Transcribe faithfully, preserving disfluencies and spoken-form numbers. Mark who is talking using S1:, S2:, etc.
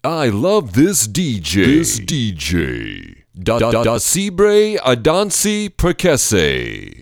S1: I love this D J. This D J. Da da da Sibre Adansi Perkese.